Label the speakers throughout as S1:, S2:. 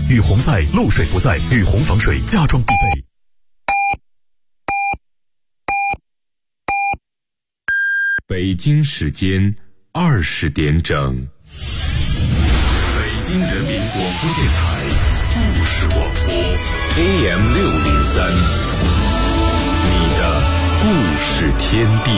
S1: 雨虹在，漏水不在。雨虹防水，家装必备。
S2: 北京时间20点整。北京人民广播电台故事广播 AM603，你的故事天地。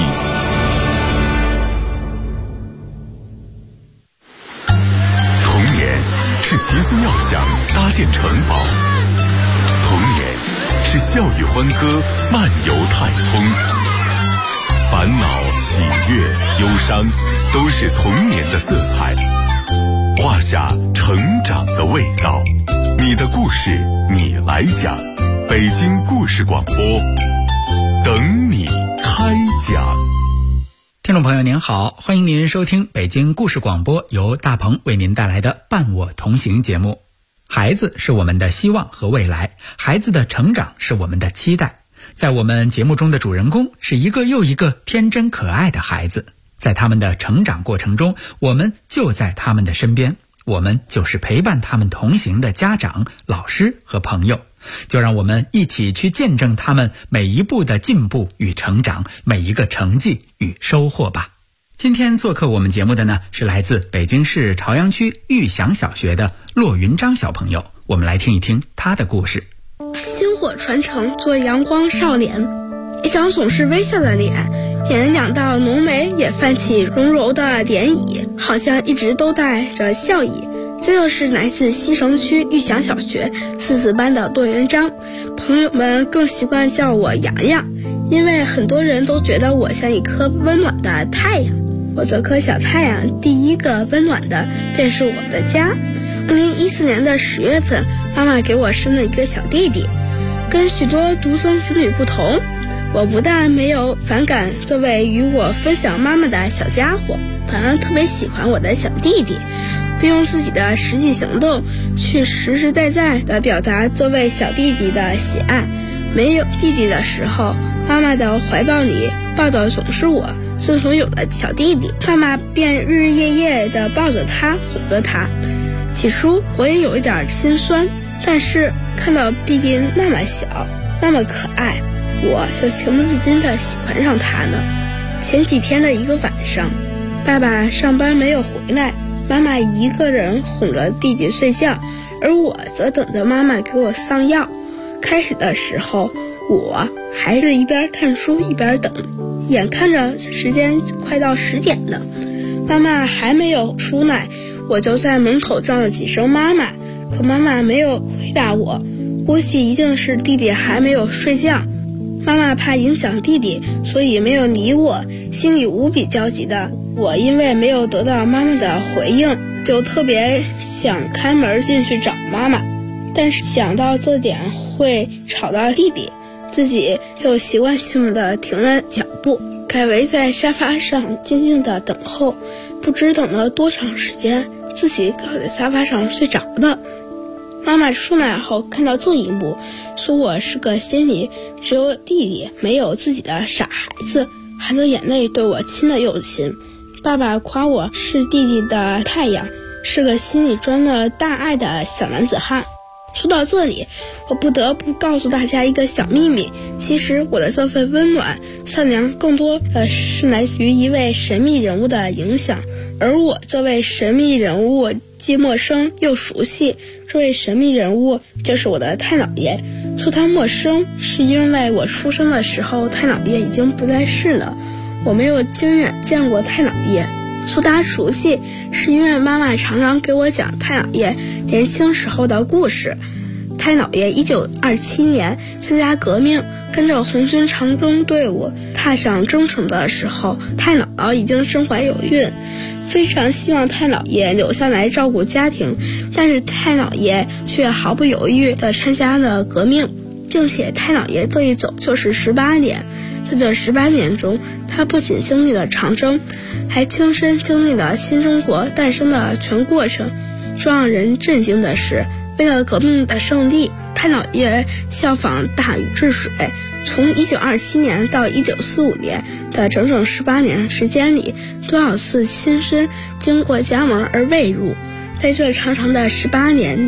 S1: 童年是奇思妙想搭建城堡，童年是笑语欢歌漫游太空，烦恼喜悦忧伤都是童年的色彩，画下成长的味道。你的故事你来讲，北京故事广播等你开讲。
S3: 听众朋友您好，欢迎您收听北京故事广播，由大鹏为您带来的伴我同行节目。孩子是我们的希望和未来，孩子的成长是我们的期待。在我们节目中的主人公是一个又一个天真可爱的孩子，在他们的成长过程中，我们就在他们的身边，我们就是陪伴他们同行的家长、老师和朋友。就让我们一起去见证他们每一步的进步与成长，每一个成绩与收获吧。今天做客我们节目的呢，是来自北京市朝阳区玉祥小学的骆云章小朋友，我们来听一听他的故事。
S4: 薪火传承，做阳光少年，一张总是微笑的脸，眼两道浓眉也泛起柔柔的涟漪，好像一直都带着笑意。这就是来自西城区玉祥小学4班的骆云章，朋友们更习惯叫我洋洋，因为很多人都觉得我像一颗温暖的太阳。我这颗小太阳，第一个温暖的便是我的家。2014年的10月份，妈妈给我生了一个小弟弟。跟许多独生子女不同，我不但没有反感这位与我分享妈妈的小家伙，反而特别喜欢我的小弟弟，并用自己的实际行动去实实在在地表达这位小弟弟的喜爱。没有弟弟的时候，妈妈的怀抱里抱的总是我。自从有了小弟弟，妈妈便日日夜夜地抱着他，哄着他。起初我也有一点心酸，但是看到弟弟那么小，那么可爱，我就情不自禁地喜欢上他呢。前几天的一个晚上，爸爸上班没有回来，妈妈一个人哄着弟弟睡觉，而我则等着妈妈给我上药。开始的时候，我还是一边看书一边等，眼看着时间快到10点了，妈妈还没有出来，我就在门口叫了几声妈妈，可妈妈没有回答我，估计一定是弟弟还没有睡觉。妈妈怕影响弟弟，所以没有理我，心里无比焦急的我，因为没有得到妈妈的回应，就特别想开门进去找妈妈。但是想到这点会吵到弟弟，自己就习惯性的停了脚步，改为在沙发上静静的等候。不知等了多长时间，自己靠在沙发上睡着了。妈妈出来后看到这一幕，说我是个心里只有弟弟没有自己的傻孩子，含着眼泪对我亲了又亲。爸爸夸我是弟弟的太阳，是个心里装了大爱的小男子汉。说到这里，我不得不告诉大家一个小秘密，其实我的这份温暖善良更多是来自于一位神秘人物的影响，而我这位神秘人物既陌生又熟悉。这位神秘人物就是我的太姥爷。说他陌生，是因为我出生的时候太姥爷已经不在世了，我没有亲眼见过太姥爷。说他熟悉，是因为妈妈常常给我讲太姥爷年轻时候的故事。太姥爷1927年参加革命，跟着红军长征队伍踏上征程的时候，太姥姥已经身怀有孕，非常希望太姥爷留下来照顾家庭，但是太姥爷却毫不犹豫地参加了革命，并且太姥爷这一走就是18年。在这18年中，他不仅经历了长征，还亲身经历了新中国诞生的全过程。最让人震惊的是，为了革命的胜利，太姥爷效仿大禹治水，从1927年到1945年的整整18年时间里，多少次亲身经过家门而未入。在这长长的18年里，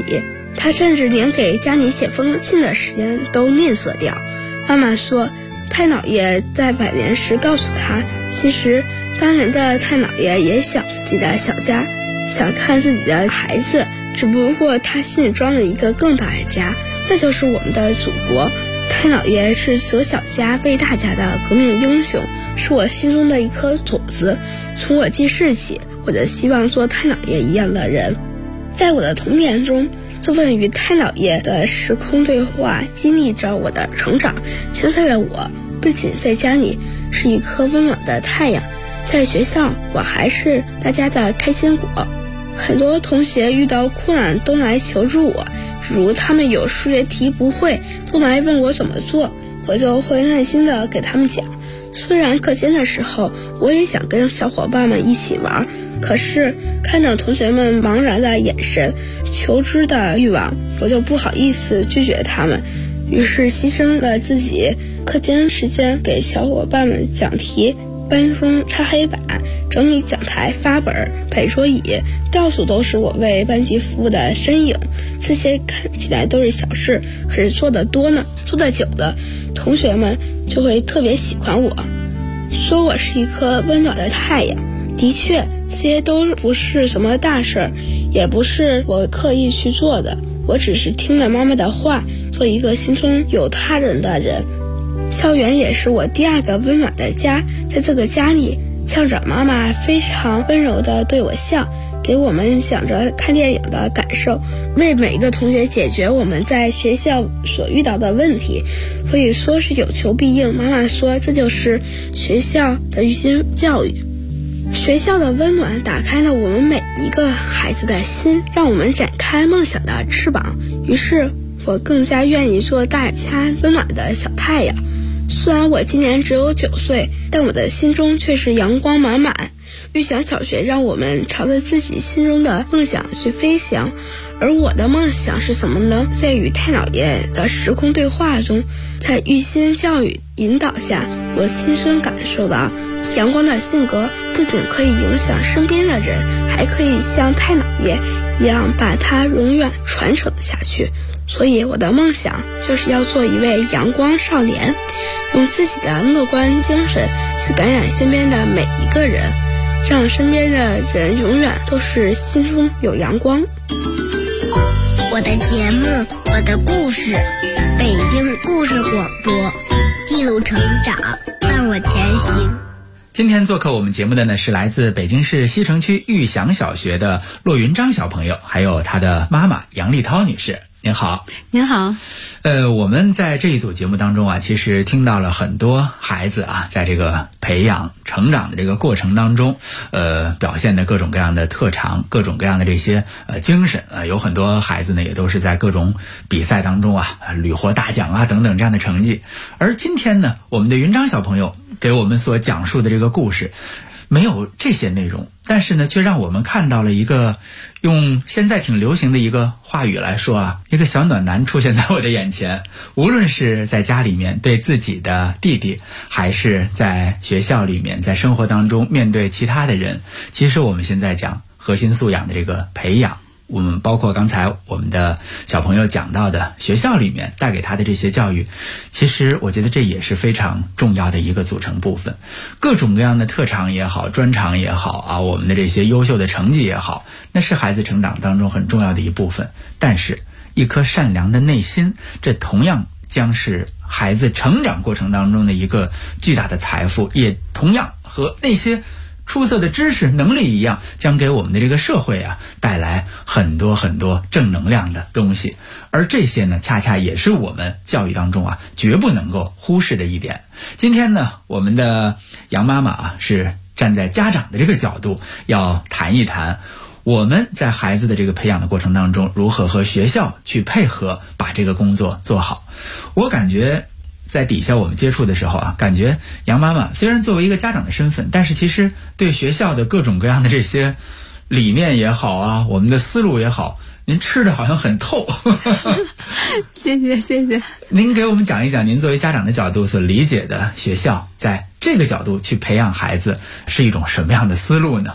S4: 他甚至连给家里写封信的时间都吝啬掉。妈妈说，太姥爷在晚年时告诉他，其实当年的太姥爷也想自己的小家，想看自己的孩子，只不过他心里装了一个更大的家，那就是我们的祖国。太姥爷是舍小家为大家的革命英雄，是我心中的一颗种子。从我记事起，我就希望做太姥爷一样的人。在我的童年中，这份与太姥爷的时空对话激励着我的成长。现在的我不仅在家里是一颗温暖的太阳，在学校我还是大家的开心果。很多同学遇到困难都来求助我，比如他们有数学题不会，都来问我怎么做，我就会耐心的给他们讲。虽然课间的时候我也想跟小伙伴们一起玩，可是看着同学们茫然的眼神、求知的欲望，我就不好意思拒绝他们，于是牺牲了自己课间时间给小伙伴们讲题，班中擦黑板、整理讲台、发本、摆桌椅，到处都是我为班级服务的身影。这些看起来都是小事，可是做得多呢，做得久了，同学们就会特别喜欢我，说我是一颗温暖的太阳。的确，这些都不是什么大事儿，也不是我刻意去做的，我只是听了妈妈的话，做一个心中有他人的人。校园也是我第二个温暖的家，在这个家里，校长妈妈非常温柔地对我笑，给我们想着看电影的感受，为每个同学解决我们在学校所遇到的问题。所以说是有求必应，妈妈说这就是学校的育心教育。学校的温暖打开了我们每一个孩子的心，让我们展开梦想的翅膀。于是我更加愿意做大家温暖的小太阳。虽然我今年只有9岁，但我的心中却是阳光满满。育祥小学让我们朝着自己心中的梦想去飞翔，而我的梦想是什么呢？在与太姥爷的时空对话中，在育心教育引导下，我亲身感受到阳光的性格不仅可以影响身边的人，还可以像太姥爷一样把它永远传承下去。所以我的梦想就是要做一位阳光少年，用自己的乐观精神去感染身边的每一个人，让身边的人永远都是心中有阳光。
S5: 我的节目，我的故事，北京故事广播，记录成长，伴我前行。
S3: 今天做客我们节目的呢是来自北京市西城区育祥小学的骆云章小朋友，还有他的妈妈杨丽涛女士。您好。
S6: 您好。
S3: 我们在这一组节目当中啊，其实听到了很多孩子啊，在这个培养成长的这个过程当中，表现的各种各样的特长，各种各样的这些精神啊，有很多孩子呢也都是在各种比赛当中啊屡获大奖啊等等这样的成绩。而今天呢，我们的云章小朋友给我们所讲述的这个故事没有这些内容，但是呢却让我们看到了一个，用现在挺流行的一个话语来说啊，一个小暖男出现在我的眼前。无论是在家里面对自己的弟弟，还是在学校里面，在生活当中面对其他的人，其实我们现在讲核心素养的这个培养，我们包括刚才我们的小朋友讲到的学校里面带给他的这些教育，其实我觉得这也是非常重要的一个组成部分。各种各样的特长也好，专长也好啊，我们的这些优秀的成绩也好，那是孩子成长当中很重要的一部分。但是一颗善良的内心，这同样将是孩子成长过程当中的一个巨大的财富，也同样和那些出色的知识能力一样，将给我们的这个社会啊带来很多很多正能量的东西。而这些呢，恰恰也是我们教育当中啊绝不能够忽视的一点。今天呢，我们的杨妈妈啊是站在家长的这个角度，要谈一谈我们在孩子的这个培养的过程当中，如何和学校去配合，把这个工作做好。我感觉在底下我们接触的时候啊，感觉杨妈妈虽然作为一个家长的身份，但是其实对学校的各种各样的这些理念也好啊，我们的思路也好，您吃的好像很透。
S6: 谢谢谢谢。
S3: 您给我们讲一讲您作为家长的角度所理解的学校在这个角度去培养孩子是一种什么样的思路呢？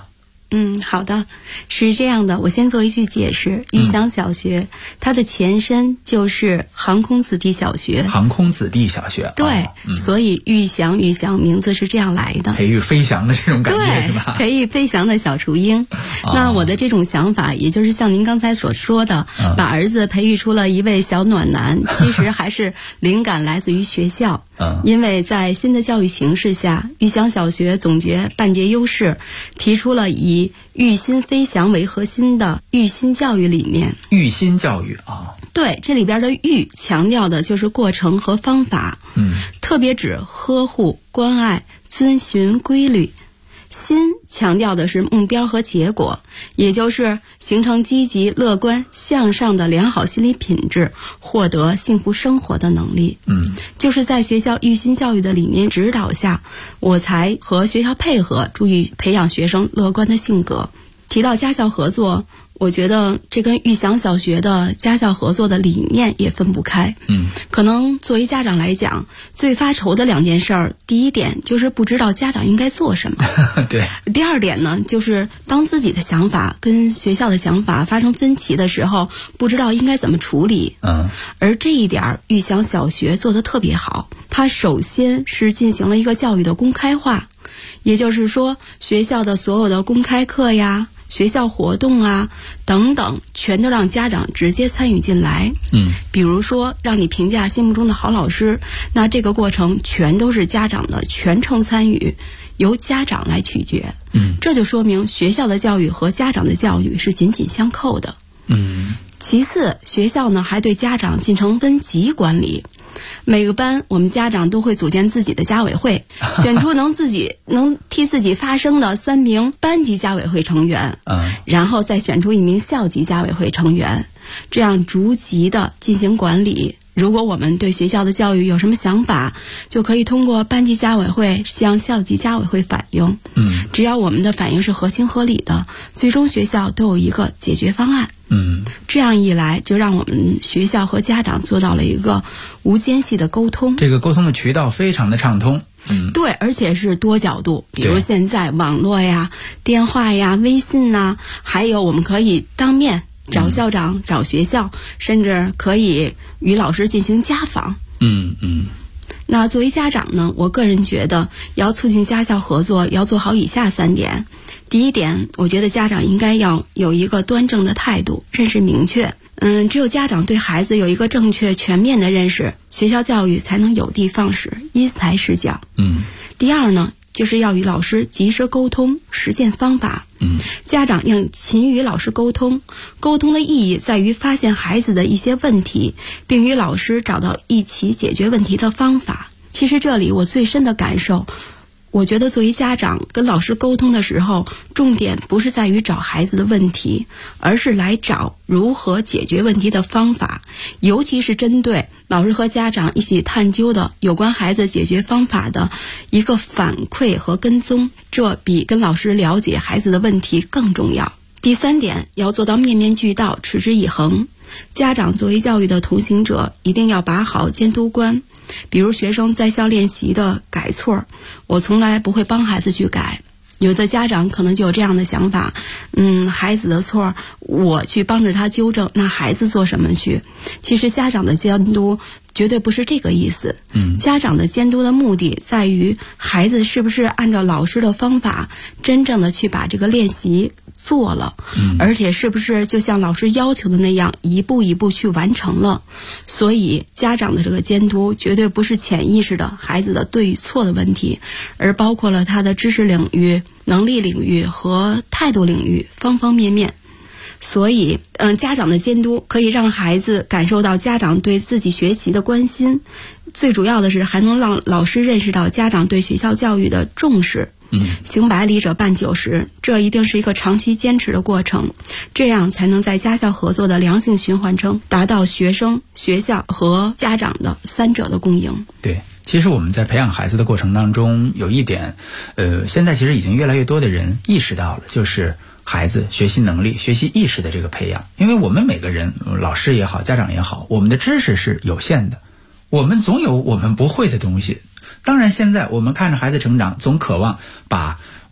S6: 好的，是这样的，我先做一句解释。玉祥小学，它的前身就是航空子弟小学。
S3: 航空子弟小学，
S6: 对，所以玉祥名字是这样来的，
S3: 培育飞翔的这种感觉是吧？
S6: 培育飞翔的小雏鹰。那我的这种想法，也就是像您刚才所说的，把儿子培育出了一位小暖男，其实还是灵感来自于学校。因为在新的教育形势下，玉祥小学总结办学优势，提出了以育心飞翔为核心的育心教育理念。
S3: 育心教育啊，
S6: 对，这里边的育强调的就是过程和方法，特别指呵护、关爱、遵循规律。心强调的是目标和结果，也就是形成积极、乐观、向上的良好心理品质，获得幸福生活的能力。就是在学校育心教育的理念指导下，我才和学校配合，注意培养学生乐观的性格。提到家校合作，我觉得这跟玉祥小学的家校合作的理念也分不开。可能作为家长来讲，最发愁的2件事儿，第一点就是不知道家长应该做什么。
S3: 对。
S6: 第二点呢，就是当自己的想法跟学校的想法发生分歧的时候，不知道应该怎么处理。而这一点玉祥小学做得特别好，它首先是进行了一个教育的公开化，也就是说，学校的所有的公开课呀、学校活动啊等等，全都让家长直接参与进来。比如说让你评价心目中的好老师，那这个过程全都是家长的全程参与，由家长来取决。这就说明学校的教育和家长的教育是紧紧相扣的。其次，学校呢还对家长进行分级管理。每个班我们家长都会组建自己的家委会，选出能替自己发声的3名班级家委会成员，然后再选出1名校级家委会成员，这样逐级的进行管理。如果我们对学校的教育有什么想法，就可以通过班级家委会向校级家委会反映。只要我们的反应是合情合理的，最终学校都有一个解决方案。这样一来，就让我们学校和家长做到了一个无间隙的沟通。这
S3: 个沟通的渠道非常的畅通。
S6: 对，而且是多角度，比如现在网络呀、电话呀、微信呐，还有我们可以当面找校长、找学校，甚至可以与老师进行家访。那作为家长呢，我个人觉得要促进家校合作，要做好以下3点。第一点，我觉得家长应该要有一个端正的态度，认识明确。只有家长对孩子有一个正确全面的认识，学校教育才能有的放矢，因材施教。第二呢，就是要与老师及时沟通，实践方法。家长要勤与老师沟通，沟通的意义在于发现孩子的一些问题，并与老师找到一起解决问题的方法。其实这里我最深的感受，我觉得作为家长跟老师沟通的时候，重点不是在于找孩子的问题，而是来找如何解决问题的方法，尤其是针对老师和家长一起探究的有关孩子解决方法的一个反馈和跟踪，这比跟老师了解孩子的问题更重要。第3点，要做到面面俱到，持之以恒。家长作为教育的同行者，一定要把好监督关。比如学生在校练习的改错，我从来不会帮孩子去改。有的家长可能就有这样的想法，孩子的错我去帮着他纠正，那孩子做什么去？其实家长的监督绝对不是这个意思。家长的监督的目的在于孩子是不是按照老师的方法真正的去把这个练习做了，而且是不是就像老师要求的那样一步一步去完成了。所以家长的这个监督绝对不是潜意识的孩子的对与错的问题，而包括了他的知识领域、能力领域和态度领域方方面面。所以家长的监督可以让孩子感受到家长对自己学习的关心，最主要的是还能让老师认识到家长对学校教育的重视。行百里者半90，这一定是一个长期坚持的过程，这样才能在家校合作的良性循环中达到学生、学校和家长的3者的共赢。
S3: 对，其实我们在培养孩子的过程当中，有一点现在其实已经越来越多的人意识到了，就是孩子学习能力、学习意识的这个培养。因为我们每个人，老师也好，家长也好，我们的知识是有限的，我们总有我们不会的东西。当然现在我们看着孩子成长，总渴望把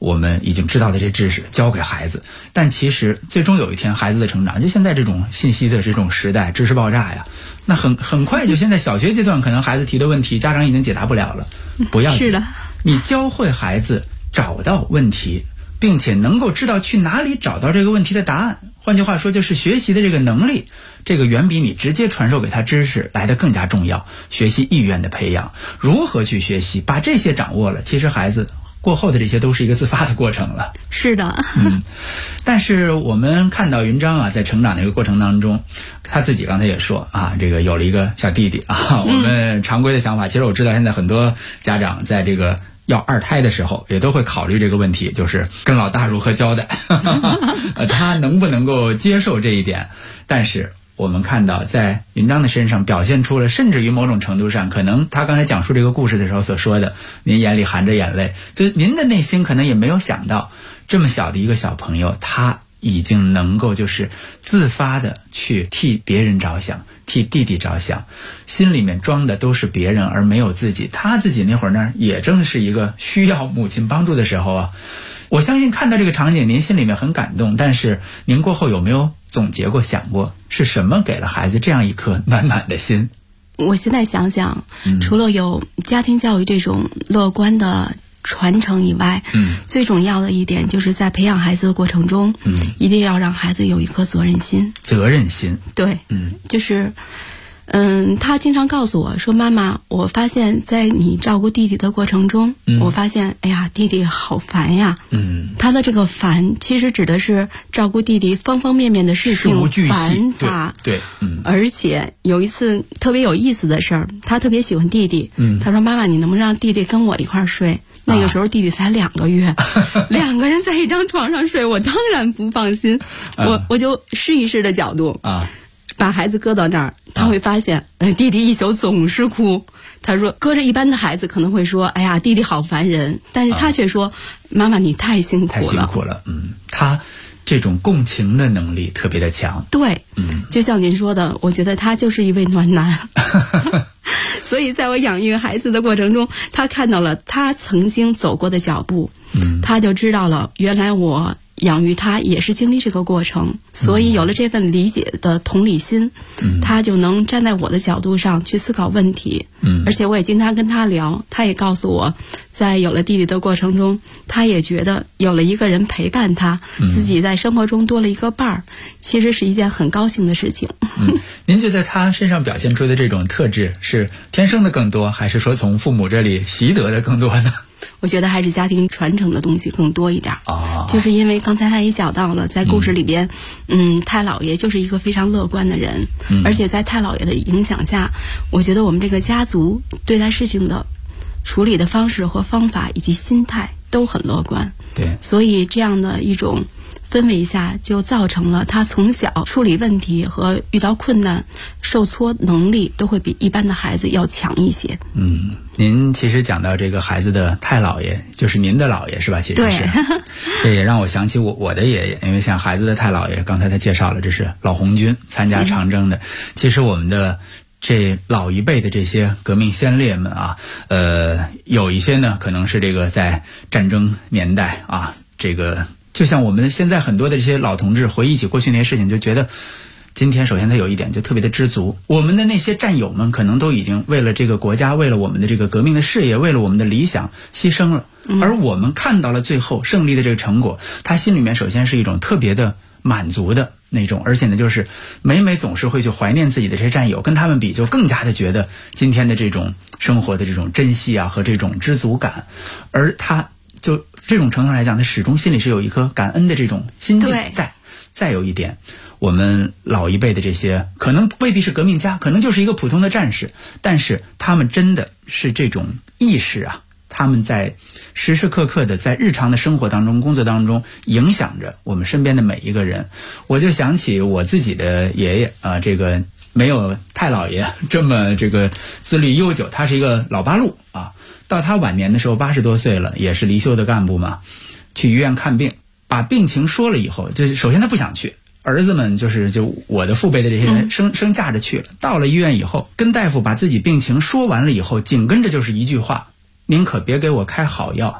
S3: 我们已经知道的这知识教给孩子，但其实最终有一天孩子的成长，就现在这种信息的这种时代，知识爆炸呀，那很快就现在小学阶段可能孩子提的问题家长已经解答不了了，不要紧，
S6: 是的，
S3: 你教会孩子找到问题，并且能够知道去哪里找到这个问题的答案，换句话说就是学习的这个能力，这个远比你直接传授给他知识来得更加重要。学习意愿的培养，如何去学习，把这些掌握了，其实孩子过后的这些都是一个自发的过程了。
S6: 是的，
S3: 但是我们看到云章啊，在成长的一个过程当中，他自己刚才也说啊，这个有了一个小弟弟啊。我们常规的想法，其实我知道现在很多家长在这个要二胎的时候，也都会考虑这个问题，就是跟老大如何交代，他能不能够接受这一点。但是我们看到在云章的身上表现出了，甚至于某种程度上，可能他刚才讲述这个故事的时候所说的，您眼里含着眼泪，就您的内心可能也没有想到，这么小的一个小朋友，他已经能够就是自发的去替别人着想，替弟弟着想，心里面装的都是别人而没有自己。他自己那会儿呢，也正是一个需要母亲帮助的时候啊。我相信看到这个场景，您心里面很感动，但是您过后有没有总结过、想过，是什么给了孩子这样一颗暖暖的心？
S6: 我现在想想，除了有家庭教育这种乐观的传承以外，最重要的一点就是在培养孩子的过程中，一定要让孩子有一颗责任心。
S3: 责任心，
S6: 对，就是他经常告诉我说，妈妈，我发现在你照顾弟弟的过程中，我发现哎呀，弟弟好烦呀。他的这个烦其实指的是照顾弟弟方方面面的事情繁杂。
S3: 对，
S6: 而且有一次特别有意思的事儿，他特别喜欢弟弟，他说妈妈，你能不能让弟弟跟我一块儿睡？那个时候弟弟才2个月，两个人在一张床上睡，我当然不放心，我就试一试的角度把孩子搁到那儿，他会发现，弟弟一宿总是哭。他说，搁着一般的孩子可能会说，哎呀，弟弟好烦人，但是他却说，妈妈你太辛苦了。太辛
S3: 苦了，他这种共情的能力特别的强。
S6: 对，就像您说的，我觉得他就是一位暖男。所以在我养育孩子的过程中，他看到了他曾经走过的脚步，他就知道了，原来我养育他也是经历这个过程，所以有了这份理解的同理心，他就能站在我的角度上去思考问题。而且我也经常跟他聊，他也告诉我，在有了弟弟的过程中，他也觉得有了一个人陪伴他，自己在生活中多了一个伴儿，其实是一件很高兴的事情。
S3: 您觉得他身上表现出的这种特质是天生的更多，还是说从父母这里习得的更多呢？
S6: 我觉得还是家庭传承的东西更多一点。就是因为刚才他也讲到了，在故事里边，太姥爷就是一个非常乐观的人，而且在太姥爷的影响下，我觉得我们这个家族对待事情的处理的方式和方法以及心态都很乐观。
S3: 对，
S6: 所以这样的一种氛围下，就造成了他从小处理问题和遇到困难受挫能力都会比一般的孩子要强一些。
S3: 您其实讲到这个孩子的太姥爷，就是您的姥爷是吧？其实是，这也让我想起我的爷爷，因为像孩子的太姥爷，刚才他介绍了，这是老红军参加长征的。其实我们的这老一辈的这些革命先烈们啊，有一些呢可能是这个在战争年代啊，这个就像我们现在很多的这些老同志回忆起过去那些事情，就觉得今天首先他有一点就特别的知足，我们的那些战友们可能都已经为了这个国家，为了我们的这个革命的事业，为了我们的理想牺牲了，而我们看到了最后胜利的这个成果，他心里面首先是一种特别的满足的那种，而且呢就是每总是会去怀念自己的这些战友，跟他们比就更加的觉得今天的这种生活的这种珍惜啊和这种知足感，而他就这种程度来讲，他始终心里是有一颗感恩的这种心境在。再有一点，我们老一辈的这些可能未必是革命家，可能就是一个普通的战士，但是他们真的是这种意识啊，他们在时时刻刻的在日常的生活当中、工作当中影响着我们身边的每一个人。我就想起我自己的爷爷啊，这个没有太姥爷这么这个资历悠久，他是一个老八路啊。到他晚年的时候，80多岁了，也是离休的干部嘛，去医院看病，把病情说了以后，就是首先他不想去，儿子们就我的父辈的这些人生架着去了。到了医院以后，跟大夫把自己病情说完了以后，紧跟着就是一句话：您可别给我开好药，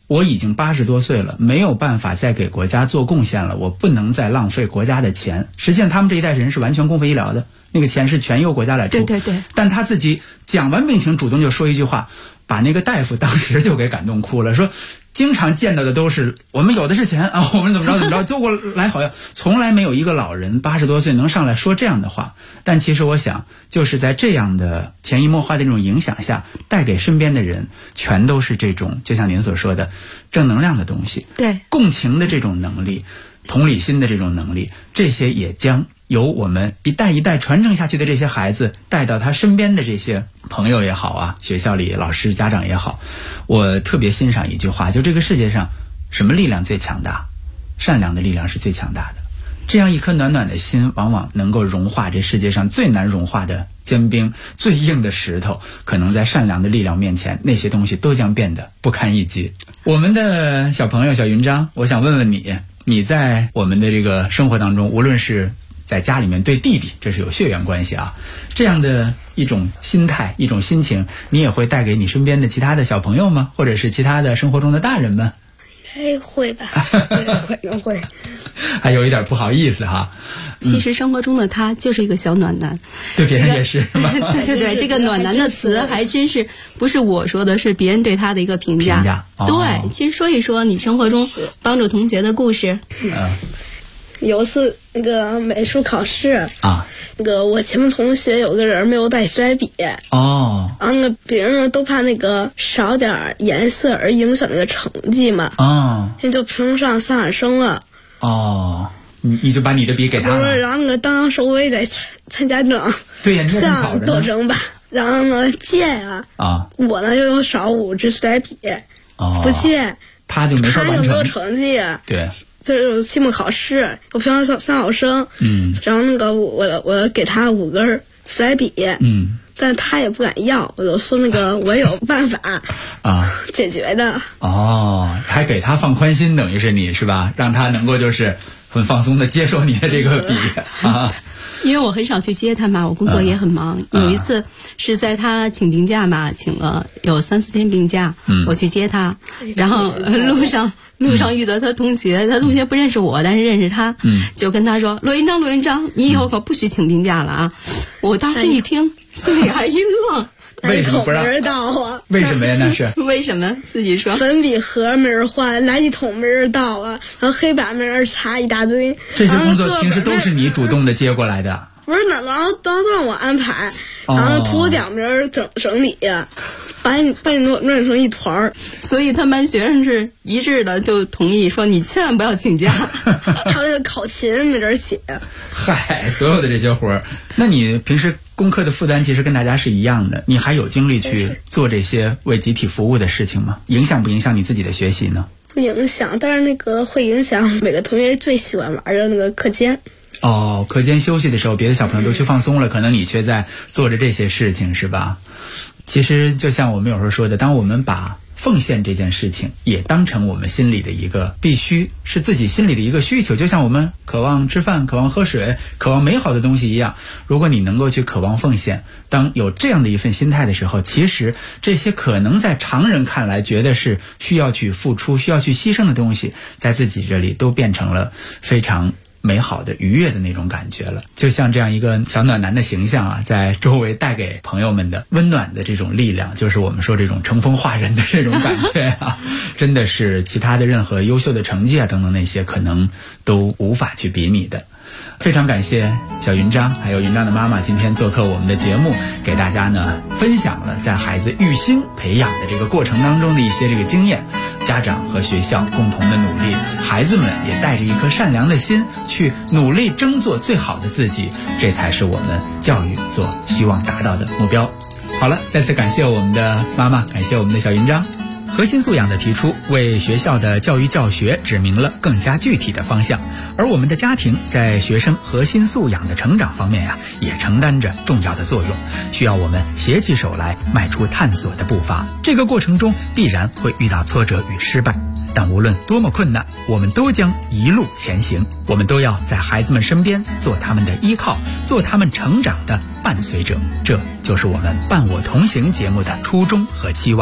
S3: 我已经80多岁了，没有办法再给国家做贡献了，我不能再浪费国家的钱。实际上他们这一代人是完全公费医疗的，那个钱是全由国家来出。
S6: 对。
S3: 但他自己讲完病情，主动就说一句话，把那个大夫当时就给感动哭了，说经常见到的都是我们有的是钱啊，我们怎么着做过来好像从来没有一个老人80多岁能上来说这样的话。但其实我想，就是在这样的潜移默化的这种影响下，带给身边的人全都是这种就像您所说的正能量的东西，
S6: 对，
S3: 共情的这种能力，同理心的这种能力，这些也将由我们一代一代传承下去的这些孩子带到他身边的这些朋友也好啊，学校里老师家长也好。我特别欣赏一句话，就这个世界上什么力量最强大？善良的力量是最强大的。这样一颗暖暖的心，往往能够融化这世界上最难融化的坚冰，最硬的石头，可能在善良的力量面前，那些东西都将变得不堪一击。我们的小朋友小云章，我想问问你在我们的这个生活当中，无论是在家里面对弟弟，这是有血缘关系啊，这样的一种心态，一种心情，你也会带给你身边的其他的小朋友吗？或者是其他的生活中的大人们？
S4: 会吧，会。
S3: 还有一点不好意思哈。
S6: 其实生活中的他就是一个小暖男，
S3: 对别人也是吗？
S6: 对，这个暖男的词还真是不是我说的，是别人对他的一个评价。对，其实说一说你生活中帮助同学的故事。
S4: 有一次那个美术考试
S3: 啊，
S4: 那个我前面同学有个人没有带水笔
S3: 哦，
S4: 然后那个别人呢都怕那个少点颜色而影响那个成绩嘛，
S3: 哦，
S4: 那就评上3点生了。
S3: 哦，你就把你的笔给他了。
S4: 然后那个当时我也在参加这种像斗争吧，然后呢借啊，我呢又用少5支水笔，不借
S3: 他就没法完成，
S4: 他就没有成绩。
S3: 对。
S4: 就是期末考试，我评上3好生，然后那个我给他5根水笔，但他也不敢要，我就说那个我有办法解决的。
S3: 还给他放宽心，等于是你是吧？让他能够就是很放松的接受你的这个笔啊。
S6: 因为我很少去接他嘛，我工作也很忙。有一次是在他请病假嘛，请了有3、4天病假，我去接他，然后路上遇到他同学不认识我，但是认识他，就跟他说：“罗云章，你以后可不许请病假了啊！”我当时一听，心里还一愣。
S3: 为什么不让？
S4: 没人到啊？
S3: 为什么呀？那是
S6: 为什么？自己说。
S4: 粉笔盒没人换，垃圾桶没人倒啊，然后黑板没人擦，一大堆。
S3: 这些工作平时都是你主动的接过来的？
S4: 不是，然后都让我安排，然后涂点名整理，把你乱成一团儿。
S6: 所以他们班学生是一致的，就同意说你千万不要请假。
S4: 还有那个考勤没人写。
S3: 嗨，所有的这些活儿，那你平时功课的负担其实跟大家是一样的，你还有精力去做这些为集体服务的事情吗？影响不影响你自己的学习呢？
S4: 不影响，但是那个会影响每个同学最喜欢玩的那个课间。
S3: 课间休息的时候，别的小朋友都去放松了，可能你却在做着这些事情，是吧？其实就像我们有时候说的，当我们把奉献这件事情也当成我们心里的一个必须，是自己心里的一个需求，就像我们渴望吃饭、渴望喝水、渴望美好的东西一样。如果你能够去渴望奉献，当有这样的一份心态的时候，其实这些可能在常人看来觉得是需要去付出、需要去牺牲的东西，在自己这里都变成了非常美好的愉悦的那种感觉了。就像这样一个小暖男的形象啊，在周围带给朋友们的温暖的这种力量，就是我们说这种乘风化人的这种感觉啊，真的是其他的任何优秀的成绩啊等等那些可能都无法去比拟的。非常感谢小云章还有云章的妈妈今天做客我们的节目，给大家呢分享了在孩子育心培养的这个过程当中的一些这个经验，家长和学校共同的努力，孩子们也带着一颗善良的心去努力争做最好的自己，这才是我们教育所希望达到的目标。好了，再次感谢我们的妈妈，感谢我们的小云章。核心素养的提出，为学校的教育教学指明了更加具体的方向，而我们的家庭在学生核心素养的成长方面呀，也承担着重要的作用，需要我们携起手来迈出探索的步伐。这个过程中必然会遇到挫折与失败，但无论多么困难，我们都将一路前行。我们都要在孩子们身边做他们的依靠，做他们成长的伴随者。这就是我们伴我同行节目的初衷和期望。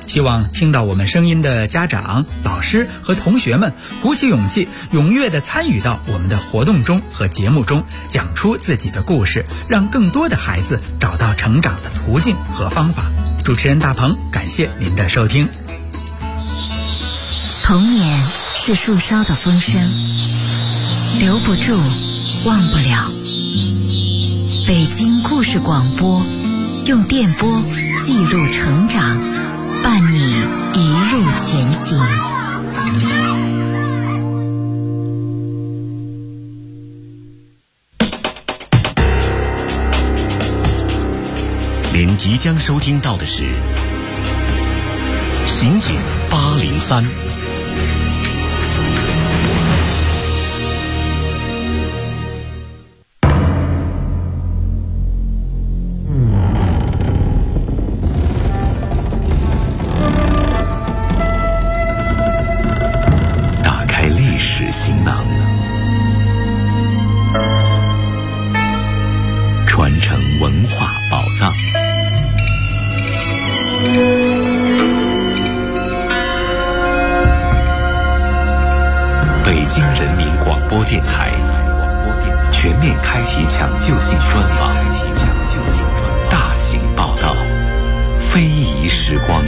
S3: 希望听到我们声音的家长、老师和同学们鼓起勇气，踊跃地参与到我们的活动中和节目中，讲出自己的故事，让更多的孩子找到成长的途径和方法。主持人大鹏，感谢您的收听。
S7: 童年是树梢的风声，留不住，忘不了。北京故事广播，用电波记录成长，伴你一路前行。
S1: 您即将收听到的是刑警803。打开历史行囊，传承文化宝藏。北京人民广播电台全面开启抢救性专访，大型报道，非遗时光。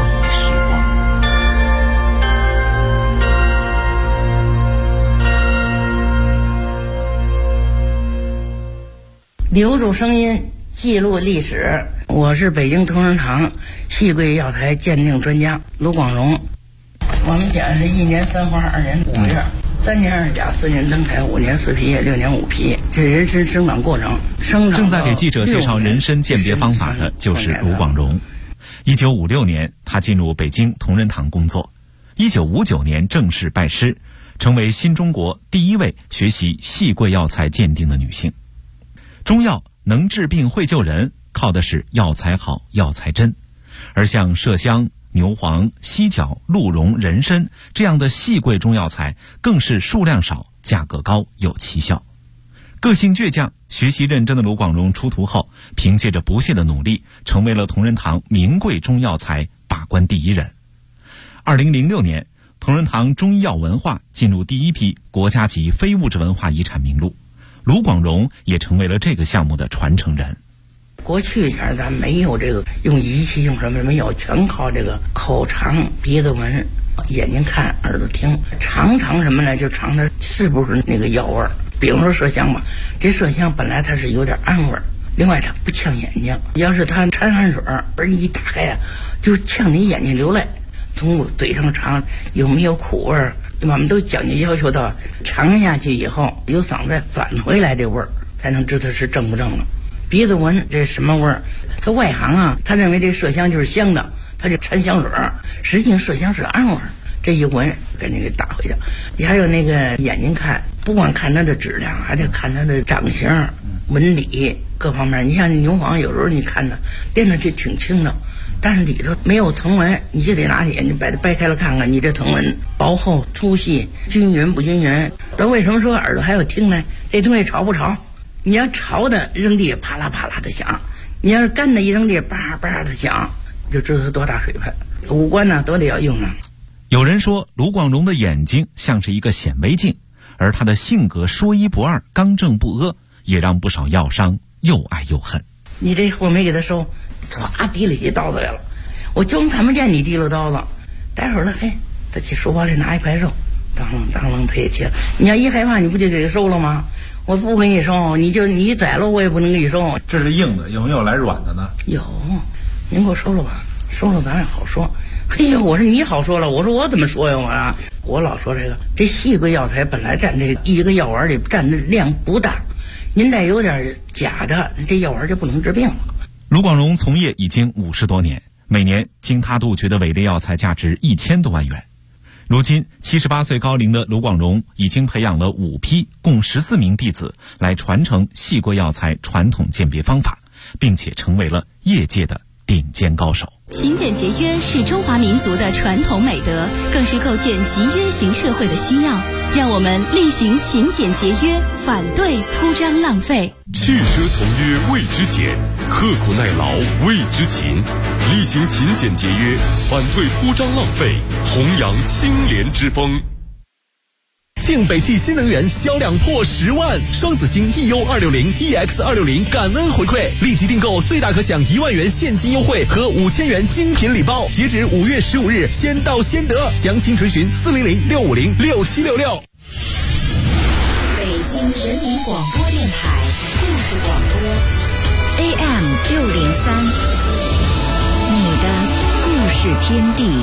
S8: 留住声音，记录历史。我是北京同仁堂细桂药材鉴定专家卢广荣。我们讲是1年3花，2年5月，3年2甲，4年登台，5年4皮叶，6年5皮，这人参生长过程。
S9: 正在给记者介绍人参鉴别方法的就是卢广荣。1956年，他进入北京同仁堂工作。1959年正式拜师，成为新中国第1位学习细桂药材鉴定的女性。中药能治病会救人，靠的是药材好、药材真。而像麝香、牛黄、犀角、鹿茸、人参这样的细桂中药材，更是数量少、价格高、有奇效。个性倔强、学习认真的卢广荣出徒后，凭借着不懈的努力，成为了同仁堂名贵中药材把关第1人。2006年，同仁堂中医药文化进入第1批国家级非物质文化遗产名录，卢广荣也成为了这个项目的传承人。
S8: 过去前咱没有这个用仪器用什么没有，全靠这个口尝、鼻子闻、眼睛看、耳朵听，尝什么呢？就尝它是不是那个药味儿。比如说麝香吧，这麝香本来它是有点暗味儿，另外它不呛眼睛，要是它掺汗水而一打开啊，就呛你眼睛流泪。从嘴上尝有没有苦味儿，我们都讲究要求到尝下去以后有嗓子返回来这味儿，才能知道是正不正了。鼻子闻这什么味儿？他外行啊，他认为这麝香就是香的，他就掺香水儿，实际上麝香是暗味儿。这一闻给你给打回去。你还有那个眼睛看，不光看它的质量，还得看它的长相、纹理各方面。你像牛黄，有时候你看它练的就挺轻的，但是里头没有藤纹，你就得拿眼睛把它掰开了看看，你这藤纹薄厚、粗细、均匀不均匀。那为什么说耳朵还要听呢？这东西潮不潮？你要潮的扔地啪啦啪啦的响，你要是干的一扔地叭叭的响，就知道它多大水分。五官呢都得要用上。
S9: 有人说卢广荣的眼睛像是一个显微镜，而他的性格说一不二、刚正不阿，也让不少药商又爱又恨。
S8: 你这货没给他收，唰提了起刀子来了，我就他妈见你提了刀子，待会儿了嘿，他去书包里拿一块肉，当啷当啷他也切了。你要一害怕，你不就给他收了吗？我不给你收，你宰了我也不能给你收。
S10: 这是硬的，有没有来软的呢？
S8: 有，您给我收了吧，收了咱也好说。嘿呀，我说你好说了，我说我怎么说呀我老说这细桂药材本来占这一个药丸里占的量不大，您再有点假的，这药丸就不能治病了。
S9: 卢广荣从业已经50多年，每年经他杜绝的伪劣药材价值1000多万元。如今78岁高龄的卢广荣已经培养了5批共14名弟子来传承细桂药材传统鉴别方法，并且成为了业界的顶尖高手。
S11: 勤俭节约是中华民族的传统美德，更是构建集约型社会的需要。让我们力行勤俭节约，反对铺张浪费。
S2: 去奢从约谓之俭，刻苦耐劳谓之勤。力行勤俭节约，反对铺张浪费，弘扬清廉之风。
S12: 庆北汽新能源销量破10万，双子星 EU260、EX260 感恩回馈，立即订购最大可享1万元现金优惠和5000元精品礼包，截止5月15日，先到先得。详情垂询400-650-6766。
S7: 北京人民广播电台故事广播 AM603，你的故事天地。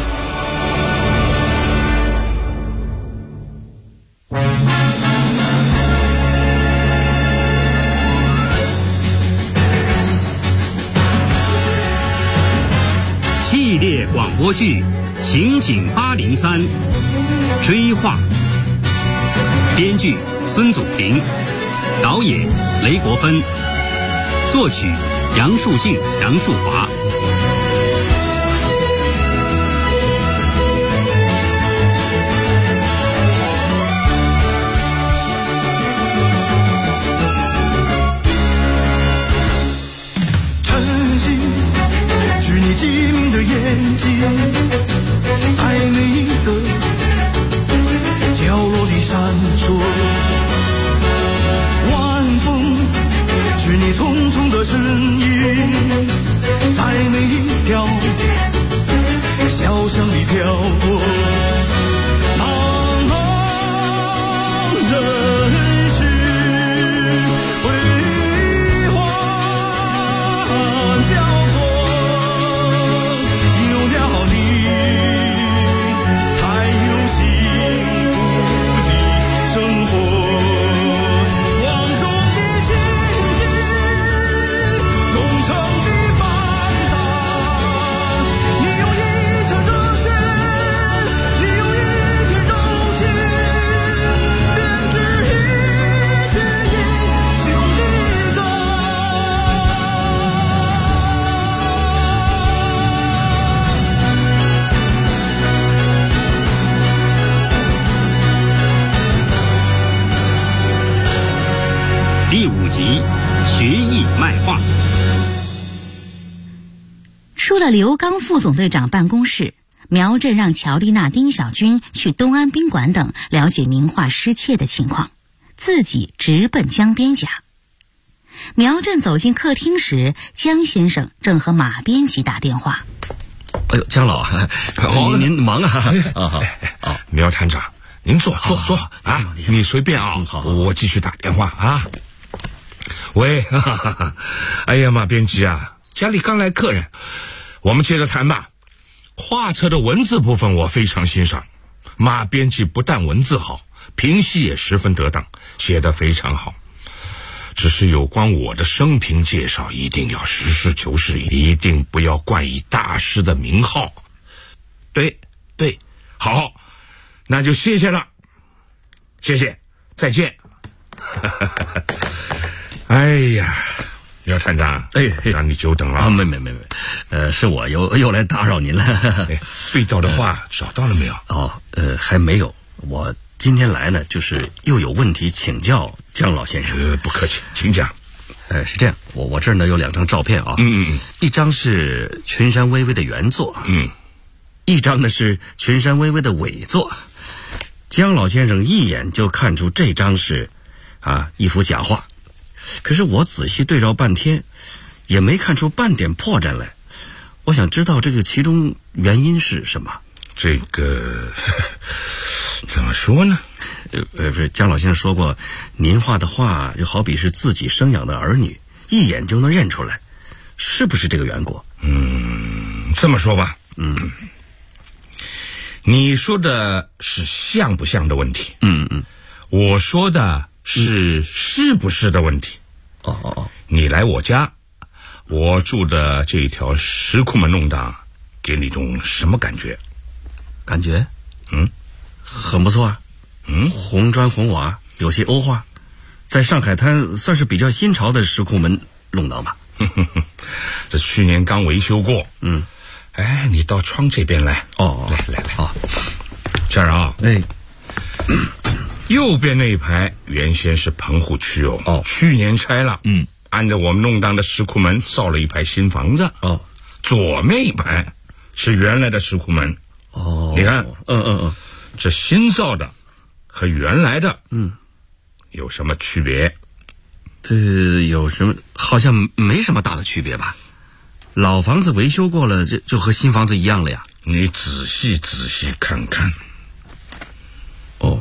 S13: 系列广播剧《刑警803》，追话，编剧孙祖平，导演雷国芬，作曲杨树静、杨树华。
S14: 机灵的眼睛，在每一个角落里闪烁。晚风是你匆匆的身影，在每一条小巷里飘过。茫茫人世辉煌交错。
S13: 第5集学艺卖画。
S15: 出了刘刚副总队长办公室，苗震让乔丽娜、丁小军去东安宾馆等了解名画失窃的情况，自己直奔江边家。苗震走进客厅时，江先生正和马编辑打电话。
S16: 哎呦，江老，您忙啊！
S17: 苗探长，您坐啊，你随便啊，我继续打电话啊。喂，哎呀，马编辑啊，家里刚来客人，我们接着谈吧。画册的文字部分我非常欣赏，马编辑不但文字好，评析也十分得当，写得非常好。只是有关我的生平介绍一定要实事求是，一定不要冠以大师的名号。对，好，那就谢谢了，谢谢，再见。哎呀，苗探长，让你久等了。
S16: 没，是我又来打扰您了。
S17: 对照的画找到了没有？
S16: 还没有。我今天来呢，就是又有问题请教江老先生。
S17: 不客气，请讲。
S16: 是这样，我这儿呢有2张照片啊。一张是群山巍巍的原作，一张呢是群山巍巍的伪作。江老先生一眼就看出这张是一幅假画。可是我仔细对照半天，也没看出半点破绽来。我想知道这个其中原因是什么。
S17: 这个怎么说呢？
S16: 不是，江老先生说过，您画的画就好比是自己生养的儿女，一眼就能认出来，是不是这个缘故？
S17: 这么说吧，你说的是像不像的问题，我说的是不是的问题。你来我家，我住的这条石库门弄堂，给你种什么感觉？
S16: 很不错啊。红砖红瓦，有些欧化，在上海滩算是比较新潮的石库门弄堂吧。
S17: 这去年刚维修过， 哎，你到窗这边来。
S16: 哦，
S17: 来，好，这儿啊，右边那一排原先是棚户区哦，去年拆了，按照我们弄堂的石库门造了一排新房子哦。左面一排是原来的石库门哦，你看，这新造的和原来的，有什么区别？
S16: 这有什么？好像没什么大的区别吧？老房子维修过了，就和新房子一样了呀。
S17: 你仔细看看。
S16: 哦，